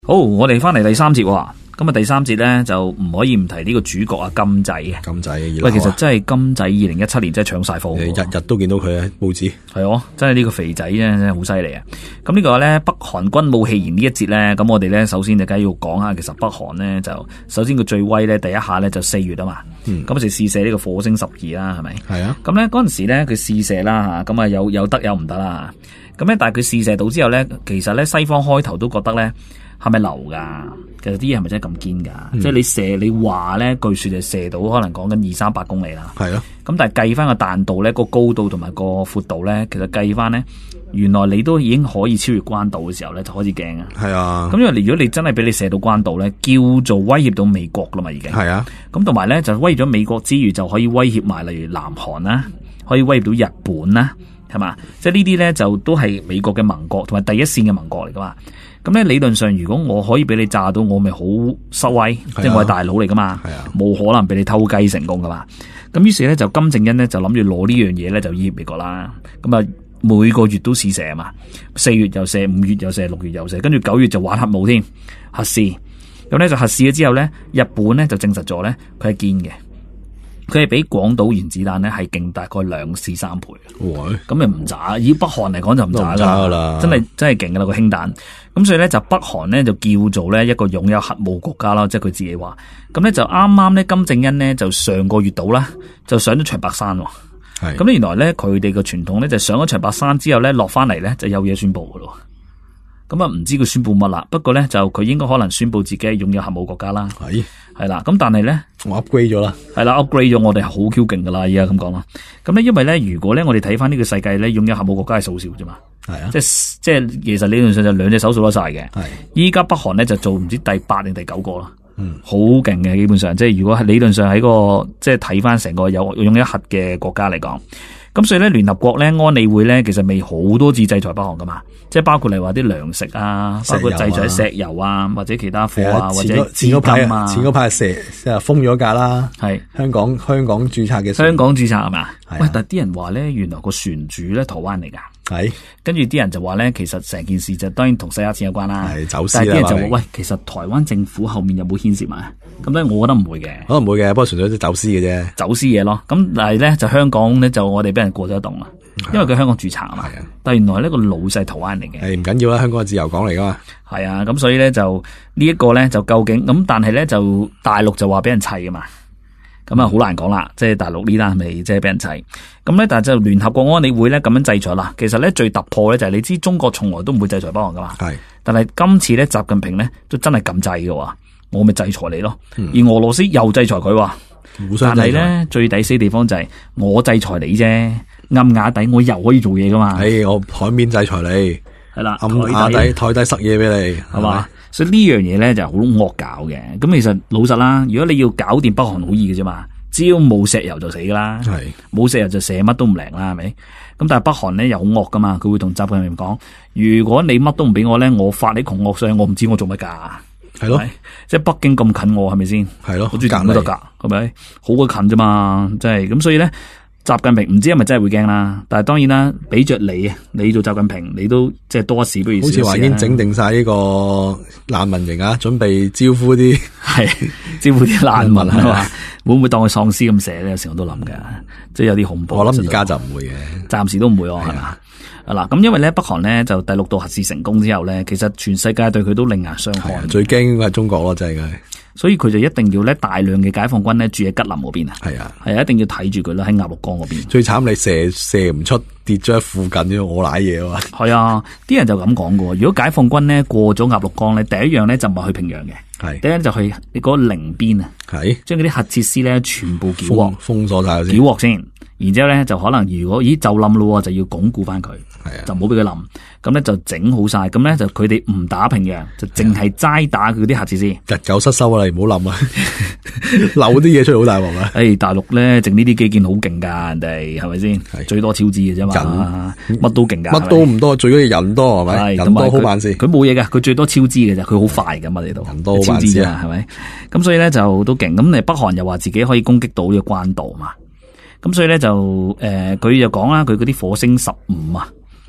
好，我哋翻嚟第三節喎。咁啊，第三節咧就唔可以唔提呢個主角啊金仔嘅。 金仔嘅喂，其實真係金仔2017年真係搶晒貨， 日日都見到佢喺報紙。 係哦，真係呢個肥仔真係好犀利啊！咁呢個咧北韓軍武戲言呢一節咧，咁我哋咧首先就梗係要講下，其實北韓咧就首先佢最威咧第一下咧就4月啊嘛，咁就試射呢個火星12啦，係咪？係啊。咁咧嗰陣時咧佢試射啦吓，咁啊有得有唔得啦。咁咧但係佢試射到之後咧，其實咧西方開頭都覺得咧。係咪流噶？其實啲嘢係咪真係咁堅噶？即係你射，你話咧，據說就射到可能講緊200-300公里啦。係咯。咁但係計翻個彈道咧，個高度同埋個闊度咧，其實計翻咧，原來你都已經可以超越關島嘅時候咧，就開始驚啊。係啊。咁因為如果你真係俾你射到關島咧，叫做威脅到美國啦嘛，已經。係啊。咁同埋咧，就威脅咗美國之餘，就可以威脅埋例如南韓啦，可以威脅到日本啦，係嘛？即係呢啲咧就都係美國嘅盟國同埋第一線嘅盟國嚟噶嘛。咁咧理論上，如果我可以俾你炸到，我咪好收威，即係我係大佬嚟噶嘛，冇可能俾你偷雞成功噶嘛。咁於是咧就金正恩咧就諗住攞呢樣嘢咧就威脅美國啦。咁啊每個月都試射啊嘛，4月又射，5月又射，6月又射，跟住9月就玩核武添，核試。咁咧就核試咗之後咧，日本咧就證實咗咧佢係堅嘅。佢係比廣島原子彈咧係勁大概2至3倍，咁咪唔渣？以北韓嚟講就唔渣噶啦，真係勁噶啦個氫彈。咁所以咧就北韓咧就叫做咧一個擁有核武國家啦，即係佢自己話。咁咧就啱啱咧金正恩咧就上個月度啦，就上咗長白山。咁原來咧佢哋嘅傳統咧就上咗長白山之後咧落翻嚟咧就有嘢宣布噶咯。咁啊唔知佢宣布乜啦，不過咧就佢應該可能宣布自己係擁有核武國家啦。係啦，咁但係咧，我 upgrade 咗啦，係啦 upgrade 咗，我哋係好 Q 勁噶啦，而家咁講啦。咁咧，因為咧，如果咧我哋睇翻呢個世界咧，擁有核武國家係數少啫嘛，係啊，即係其實理論上就2隻手數得晒嘅。係，依家北韓咧就做唔知第8定第9個啦，好勁嘅基本上，即係如果係理論上喺個即係睇翻成個有擁有核嘅國家嚟講。咁所以咧，聯合國咧、安理會咧，其實未好多次制裁北韓噶嘛，即係包括嚟話啲糧食啊，包括制裁石油啊，或者其他貨啊，或者資金啊。前嗰排封咗架啦，係香港註冊嘅。香港註冊係嘛？喂，但係啲人話咧，原來個船主咧台灣嚟噶。係，跟住啲人就話咧，其實成件事就當然同洗黑錢有關啦。係走私啦。但係啲人就話，喂，其實台灣政府後面有冇牽涉埋？咁咧，我覺得唔會嘅。可能唔會嘅，不過純粹都走私嘅啫。走私嘢咯。咁但係咧，就香港咧，就我哋俾人過咗一棟啦。因為佢香港註冊啊嘛。但係原來呢個老細台灣嚟嘅。係唔緊要啦，香港係自由港嚟噶嘛。係啊，咁所以咧就呢一個咧就究竟咁，但係咧就大陸就話俾人砌噶嘛。咁啊，好難講啦，即係大陸呢單係咪即係俾人砌？咁咧，但係就聯合國安理會咧咁樣制裁啦。其實咧最突破咧就係你知中國從來都唔會制裁北韓噶嘛。係，但係今次咧習近平咧都真係咁制嘅喎，我咪制裁你咯。而俄羅斯又制裁佢喎，但係咧最抵死地方就係我制裁你啫，暗啞底我又可以做嘢噶嘛。我海面制裁你，係啦，暗啞底台底塞嘢俾你，係嘛？所以呢樣嘢咧就好惡搞嘅。咁其實老實啦，如果你要搞掂北韓好易嘅啫嘛，只要冇石油就死噶啦，冇石油就射乜都唔靈啦，係咪？咁但係北韓咧又好惡噶嘛，佢會同習近平講：如果你乜都唔俾我咧，我發你窮惡上，我唔知我做乜噶。係咯，即係北京咁近我，係咪先？係咯，好中意揀都得噶，係咪？好鬼近啫嘛，即係咁，所以咧。習近平唔知係咪真係會驚啦，但係當然啦，俾着你啊，你做習近平，你都即係多一事不如少一事。好似話已經整定晒呢個難民營啊，準備招呼啲招呼啲難民係嘛？會唔會當佢喪屍咁寫咧？有時我都諗㗎，即係有啲恐怖。我諗而家就唔會嘅，暫時都唔會係嘛？嗱，咁因為咧北韓咧就第6度核試成功之後咧，其實全世界對佢都另眼相看。最驚應該係中國咯，真係。所以佢就一定要咧大量嘅解放軍咧住喺吉林嗰邊啊，係一定要睇住佢啦，喺鴨綠江嗰邊。最慘你射唔出，跌咗喺附近啫，我瀨嘢啊嘛。係啊，啲人就咁講噶。如果解放軍咧過咗鴨綠江咧，第一樣咧就唔係去平壤嘅，第一就去你嗰個寧邊啊，將嗰啲核設施咧全部繳獲封鎖晒先，繳獲先。然之後咧就可能如果就冧咯，就要鞏固翻佢，就唔好俾佢冧。咁咧就整好晒，咁咧就佢哋唔打平壤，就淨係齋打佢啲核設施。日久失修啊，你唔好冧啊，漏啲嘢出嚟好大鑊啊！大陸咧整呢啲基建好勁噶，人哋係咪先？最多超支嘅啫嘛，乜都勁噶，乜都唔多，最緊要人多係咪？人多好辦事，佢冇嘢噶，佢最多超支嘅啫，佢好快噶嘛呢度，人多好辦事啊，係咪？咁所以咧就都勁。咁你北韓又話自己可以攻擊到呢個關島嘛？咁所以咧就佢就講啦，佢嗰啲火星15啊，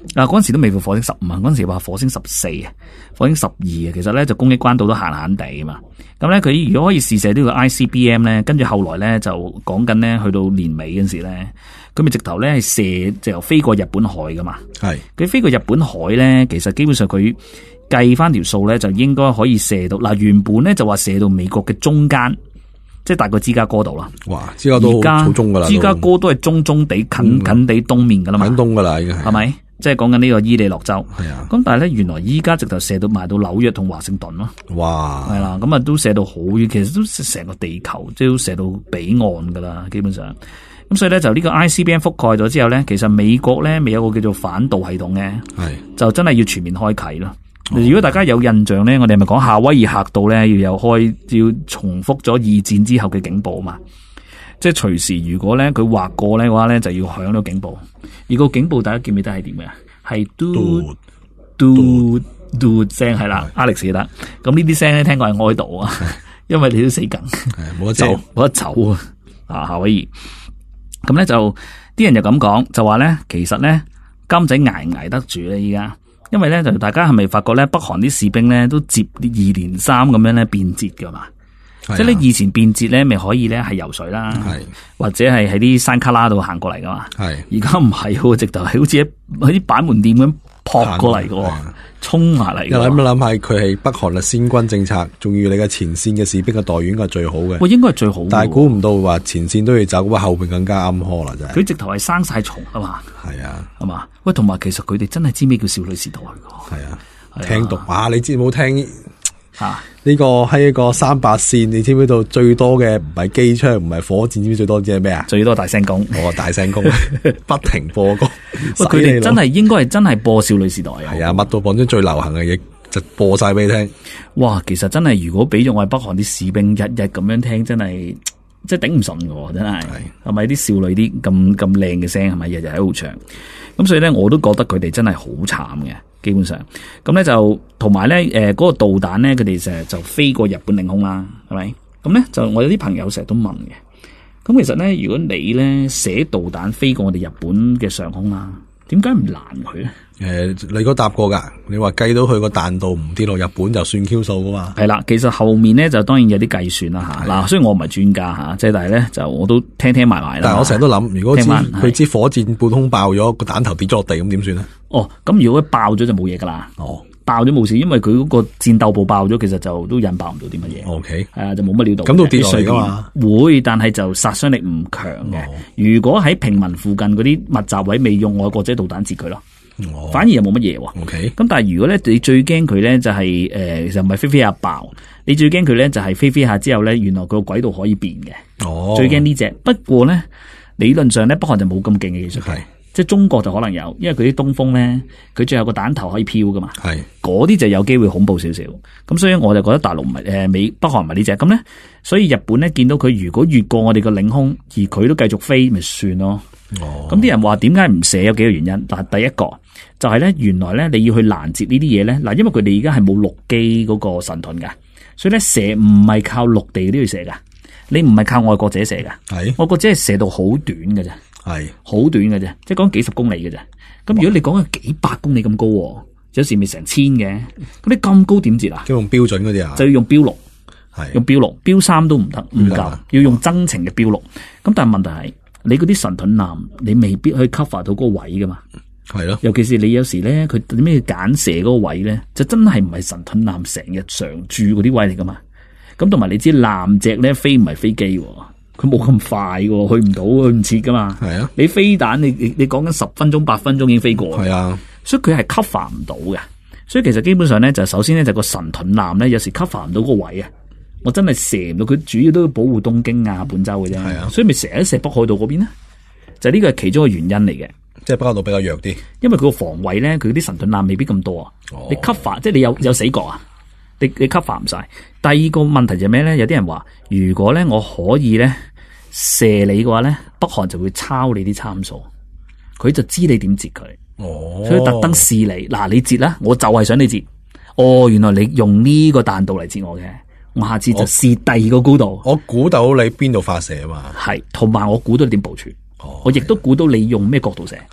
嗰陣時都未到火星15啊，嗰陣時話火星14啊，火星12啊，其實咧就攻擊關島都閒閒地啊嘛。咁咧佢如果可以試射呢個 ICBM 咧，跟住後來咧就講緊咧去到年尾嗰陣時咧，佢咪直頭咧係射就飛過日本海噶嘛。係佢飛過日本海咧，其實基本上佢計翻條數咧就應該可以射到嗱，原本咧就話射到美國嘅中間。即係大概芝加哥度啦，哇！ 芝加哥都好中噶啦， 芝加哥都係中地近地東面噶啦嘛， 近東噶啦已經係咪？即係講緊呢個伊利諾州。 係啊， 咁但係咧，原來依家直頭射到埋到紐約同華盛頓咯。 哇！ 係啦，咁啊都射到好遠，其實都成個地球即係都射到彼岸噶啦，基本上。咁所以咧就呢個 ICBM 覆蓋咗之後咧，其實美國咧未有個叫做反導系統嘅，就真係要全面開啟咯。如果大家有印象咧，我哋係咪講夏威夷核導咧要重複咗二戰之後嘅警報嘛？即係隨時如果咧佢劃過咧嘅話咧，就要響咗警報。而個警報大家記唔記得係點嘅？係嘟聲係啦，Alex 記得。咁呢啲聲咧聽過係哀悼啊，因為你都死緊， 冇得走， 冇得走啊！啊，夏威夷咁咧就啲人就咁講，就話咧其實咧金仔捱唔捱得住咧依家。因為咧，就大家係咪發覺咧，北韓啲士兵咧都接二連三咁樣咧變節噶嘛？即係咧以前變節咧，咪可以咧係游水啦，或者係喺啲山卡拉度行過嚟噶嘛？而家唔係，直頭係好似喺啲板門店咁撲過嚟噶，衝埋嚟。 諗一諗下，佢係北韓嘅先軍政策，仲要你嘅前線嘅士兵嘅待遇應該係最好嘅。 喂，應該係最好。但係估唔到話前線都要走，咁後邊更加坎坷啦，真係。 佢直頭係生晒蟲啊嘛。 係啊， 係嘛？喂，同埋其實佢哋真係知咩叫少女時代噶。 係啊，聽讀啊，你知冇聽？呢個喺一個300線，你知唔知道最多嘅唔係機槍，唔係火箭，知唔知最多隻係咩啊？ 最多大聲公， 大聲公，不停播歌。 喂，佢哋真係應該係真係播少女時代啊！ 係啊，乜都播，將最流行嘅嘢就播晒俾你聽。 哇，其實真係如果俾咗我哋北韓啲士兵日日咁樣聽，真係即係頂唔順嘅，真係係咪啲少女啲咁靚嘅聲係咪日日喺度唱？咁所以咧，我都覺得佢哋真係好慘嘅。基本上，咁咧就同埋咧，嗰個導彈咧，佢哋成日就飛過日本領空啦，係咪？咁咧就我有啲朋友成日都問嘅，咁其實咧，如果你咧寫導彈飛過我哋日本嘅上空啦，點解唔攔佢咧？ 你都答過噶，你話計到佢個彈道唔跌落日本就算 Q 數噶嘛？ 係啦，其實後面咧就當然有啲計算啦吓。嗱，雖然我唔係專家吓，即係但係咧就我都聽埋啦。 但係我成日都諗，如果佢支火箭半空爆咗，個彈頭跌咗落地，咁點算咧？ 哦，咁如果爆咗就冇嘢噶啦。哦，爆咗冇事，因為佢嗰個戰鬥部爆咗，其實就都引爆唔到啲乜嘢。 OK， 係啊，就冇乜料到。 咁都跌落嚟噶嘛？ 會，但係就殺傷力唔強嘅。如果喺平民附近嗰啲密集位未用愛國者導彈截佢咯。反而又冇乜嘢。 OK， 咁但係如果咧，你最驚佢咧就係就唔係飛下爆，你最驚佢咧就係飛下之後咧，原來佢個軌道可以變嘅。最驚呢隻。不過咧，理論上咧，北韓就冇咁勁嘅技術。即係中國就可能有，因為佢啲東風咧，佢最後個彈頭可以飄噶嘛。嗰啲就有機會恐怖少少。咁所以我就覺得大陸唔係北韓唔係呢隻。咁咧，所以日本咧見到佢如果越過我哋個領空，而佢都繼續飛，咪算咯。咁啲人話點解唔射？有幾個原因。但係第一個就係咧，原來咧你要去攔截呢啲嘢咧，嗱，因為佢哋而家係冇陸基嗰個神盾㗎，所以咧射唔係靠陸地嗰啲去射㗎，你唔係靠愛國者射㗎，愛國者係射到好短㗎啫，好短㗎啫，即係講幾十公里㗎啫。咁如果你講緊幾百公里咁高，有時咪成千嘅，咁你咁高點截啊？ 用標準嗰啲啊？ 就要用標6，用標6，標3都唔得，唔夠，要用增程嘅標6。咁但係問題係，你嗰啲神盾艦，你未必可以 cover 到嗰個位噶嘛？ 係咯， 尤其是你有時咧，佢點咩揀射嗰個位咧，就真係唔係神盾艦成日常駐嗰啲位嚟噶嘛？咁同埋你知艦隻咧飛唔係飛機，佢冇咁快，去唔到，去唔切噶嘛？係啊，你飛彈你講緊10分鐘、8分鐘已經飛過。係啊，所以佢係 cover 唔到嘅。所以其實基本上咧，就首先咧就個神盾艦咧，有時 cover 唔到個位啊。我真係射唔到，佢主要都要保護東京啊、本州嘅啫。係啊，所以咪成日射北海道嗰邊咧，就呢個係其中一個原因嚟嘅。 即係北海道比較弱啲， 因為佢個防衛咧，佢啲神盾艦未必咁多啊。你 cover 即係你有死角啊，你 cover 唔晒。第二個問題就係咩咧？有啲人話，如果咧我可以咧射你嘅話咧，北韓就會抄你啲參數，佢就知你點截佢。所以特登試你，嗱，你截啦，我就係想你截。原來你用呢個彈道嚟截我嘅。我下次就試第二個高度。 我估到你邊度發射啊嘛， 係，同埋我估到你點部署。我亦都估到你用咩角度射。係，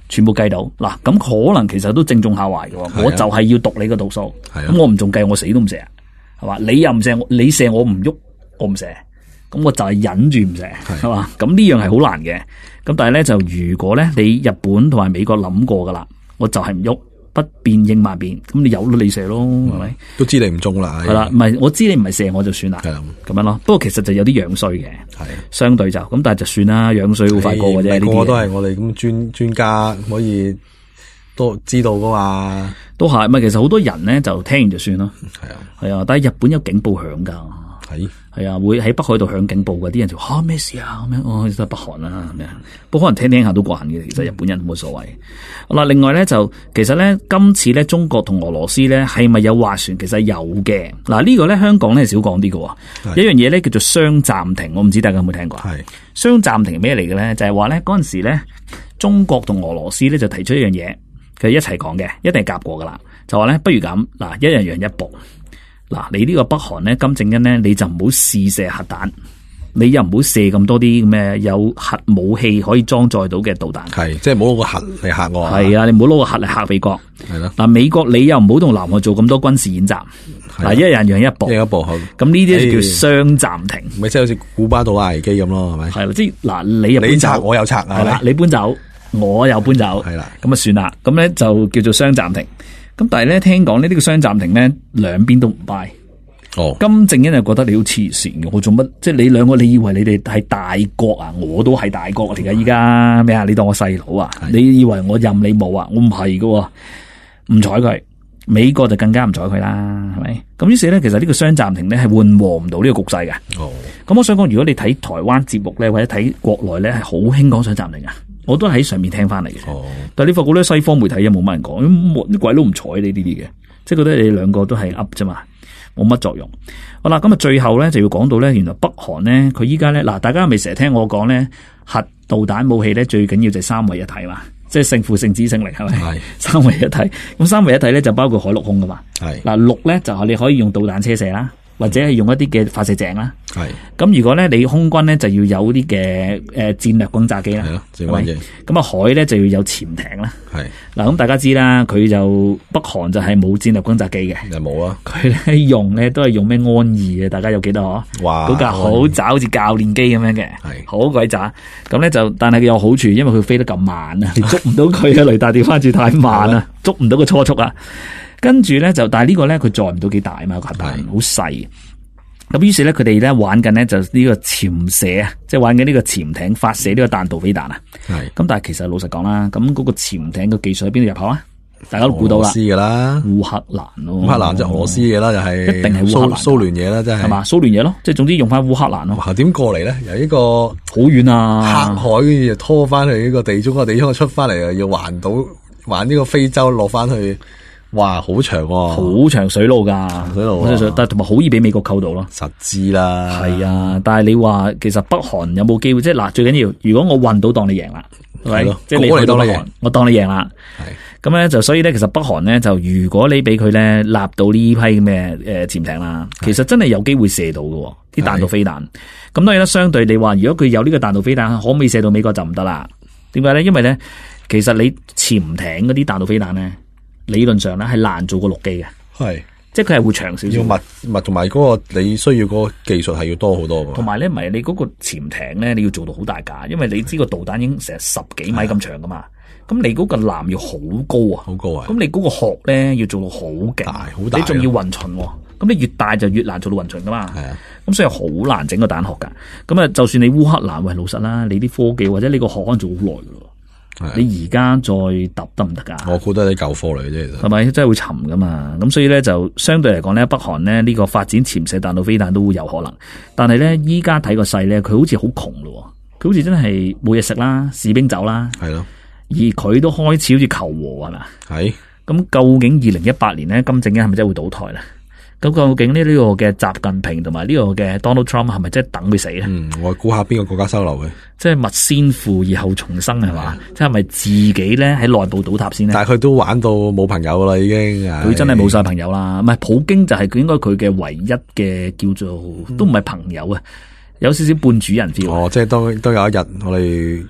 全部計到嗱，咁可能其實都正中下懷嘅，我就係要讀你個度數，咁我唔仲計，我死都唔射，係嘛？你又唔射，你射我唔喐，我唔射，咁我就係忍住唔射，係嘛？咁呢樣係好難嘅，咁但係咧就如果咧你日本同埋美國諗過噶啦，我就係唔喐。不變應萬變，咁你有都你射咯，係咪？ 都知你唔中啦， 係啦，唔係我知你唔係射我就算啦，咁樣咯。不過其實就有啲樣衰嘅，係相對就咁，但係就算啦，樣衰好快過嘅啫。呢啲個都係我哋咁專家可以都知道噶嘛， 都係。咪其實好多人咧就聽完就算咯，係啊，但係日本有警報響噶。係啊，會喺北海道響警報嘅，啲人就吓咩事啊咁樣，哦，都係北韓啦咁樣。不過可能聽下都慣嘅，其實日本人都冇所謂。好啦，另外咧就其實咧今次咧中國同俄羅斯咧係咪有斡旋？其實有嘅。嗱呢個咧香港咧少講啲嘅，一樣嘢咧叫做雙暫停，我唔知大家有冇聽過。係雙暫停係咩嚟嘅咧？就係話咧嗰陣時咧中國同俄羅斯咧就提出一樣嘢，佢一齊講嘅，一定係夾過噶啦。就話咧不如咁嗱，一人讓一步。嗱，你呢個北韓咧，金正恩咧，你就唔好試射核彈，你又唔好射咁多啲咩有核武器可以裝載到嘅導彈。 係，即係唔好攞個核嚟嚇我。 係啊，你唔好攞個核嚟嚇美國。 係咯。 嗱，美國你又唔好同南韓做咁多軍事演習。嗱，一人讓一步。一步好。咁呢啲就叫雙暫停。 咪即係好似古巴導彈危機咁咯，係咪？ 係啦，即係嗱，你又搬走， 我又拆， 係啦，你搬走，我又搬走，係啦，咁啊算啦，咁咧就叫做雙暫停。咁但係咧，聽講呢個雙暫停咧，兩邊都唔 buy。哦，金正恩就覺得你好黐線嘅，我做乜？即係你兩個，你以為你哋係大國啊？我都係大國嚟噶，依家咩啊？你當我細佬啊？你以為我任你冇啊？我唔係噶，唔睬佢。美國就更加唔睬佢啦，係咪？咁於是咧，其實呢個雙暫停咧係緩和唔到呢個局勢嘅。哦，咁我想講，如果你睇台灣節目咧，或者睇國內咧，係好興講雙暫停啊。我都喺上面聽翻嚟嘅。哦，但係你發覺咧，西方媒體又冇乜人講，啲鬼佬唔睬你呢啲嘅，即係覺得你兩個都係噏啫嘛。冇乜作用。好啦，咁啊，最後咧就要講到咧，原來北韓咧，佢依家咧，嗱，大家係咪成日聽我講咧，核導彈武器咧最緊要就係三位一體嘛，即係勝負、勝之、勝利，係咪？係三位一體。咁三位一體咧就包括海陸空噶嘛。係嗱，陸咧就係你可以用導彈車射啦，或者係用一啲嘅發射井啦。係咁，如果咧你空軍咧就要有啲嘅戰略轟炸機啦。係咯，戰略機。咁啊，海咧就要有潛艇啦。係嗱，咁大家知啦，佢就北韓就係冇戰略轟炸機嘅，就冇啊。佢咧用咧都係用咩安二嘅，大家有記得嗬？哇，嗰架好渣，好似教練機咁樣嘅，係好鬼渣。咁咧就，但係佢有好處，因為佢飛得咁慢啊，你捉唔到佢嘅雷達調翻轉太慢啊，捉唔到個初速啊。跟住咧就，但係呢個咧佢載唔到幾大嘛，個核彈好細。咁於是咧佢哋咧玩緊咧就呢個潛射啊，即係玩緊呢個潛艇發射呢個彈道飛彈啊。係。咁但係其實老實講啦，咁嗰個潛艇嘅技術喺邊度入口啊？大家都估到啦。俄羅斯㗎啦，烏克蘭咯。烏克蘭就俄羅斯嘅啦，就係一定係烏克蘭蘇聯嘢啦，真係。係嘛？蘇聯嘢咯，即係總之用翻烏克蘭咯。哇！點過嚟咧？由呢個好遠啊，黑海跟住就拖翻去呢個地中海地方出翻嚟啊，要環呢個非洲落翻去。哇，好長喎，好長水路噶，水路，但係同埋好易俾美國扣到咯。實知啦，係啊，但係你話其實北韓有冇機會？即係嗱，最緊要如果我運到當你贏啦，係咪？即係你去到北韓，我當你贏啦。係咁咧就所以咧，其實北韓咧就如果你俾佢咧立到呢批咁嘅潛艇啦，其實真係有機會射到嘅啲彈道飛彈。咁當然啦，相對你話如果佢有呢個彈道飛彈，可唔可以射到美國就唔得啦？點解咧？因為咧，其實你潛艇嗰啲彈道飛彈咧。理論上咧係難做過陸基嘅，係，即係佢係會長少少，要密同埋嗰個你需要嗰個技術係要多好多嘅，同埋咧唔係你嗰個潛艇咧你要做到好大架，因為你知個導彈已經成10幾米咁長噶嘛，咁你嗰個艦要好高啊，好高啊，咁你嗰個殼咧要做到好勁，好大，你仲要運巡，咁你越大就越難做到運巡噶嘛，係啊，咁所以好難整個彈殼噶，咁啊就算你烏克蘭喂老實啦，你啲科技或者你個殼可能做好耐噶。你而家再揼得唔得噶？我估得啲舊貨嚟嘅啫，其實係咪真係會沉噶嘛？咁所以咧就相對嚟講咧，北韓咧呢個發展潛射彈道飛彈都會有可能。但係咧依家睇個勢咧，佢好似好窮咯，佢好似真係冇嘢食啦，士兵走啦，係咯。而佢都開始好似求和係嘛？係。咁究竟2018年咧，金正恩係咪真係會倒台咧？咁究竟呢個嘅習近平同埋呢個嘅 Donald Trump 係咪真係等佢死咧？我估下邊個國家收留佢，即係勿先腐而後重生係嘛？即係咪自己咧喺內部倒塌先咧？但係佢都玩到冇朋友啦，已經佢真係冇晒朋友啦。唔係普京就係佢應該佢嘅唯一嘅叫做都唔係朋友啊，有少少半主人 feel。哦，即係當有一日我哋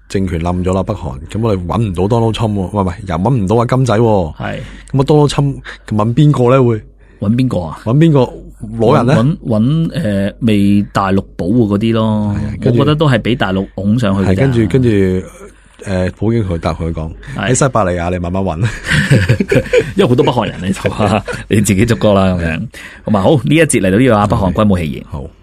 政權冧咗啦，北韓，咁我哋揾唔到 Donald Trump 喎，喂，又揾唔到阿金仔喎， 係， 咁啊 Donald Trump 問邊個咧會？ 揾邊個啊？ 揾邊個攞人咧？ 揾未大陸保護嗰啲咯，我覺得都係俾大陸拱上去嘅。 係跟住普京佢答佢講喺西伯利亞，你慢慢揾， 因為好多北韓人你就你自己逐個啦咁樣。咁啊好，呢一節嚟到呢個北韓軍武戲言。 好。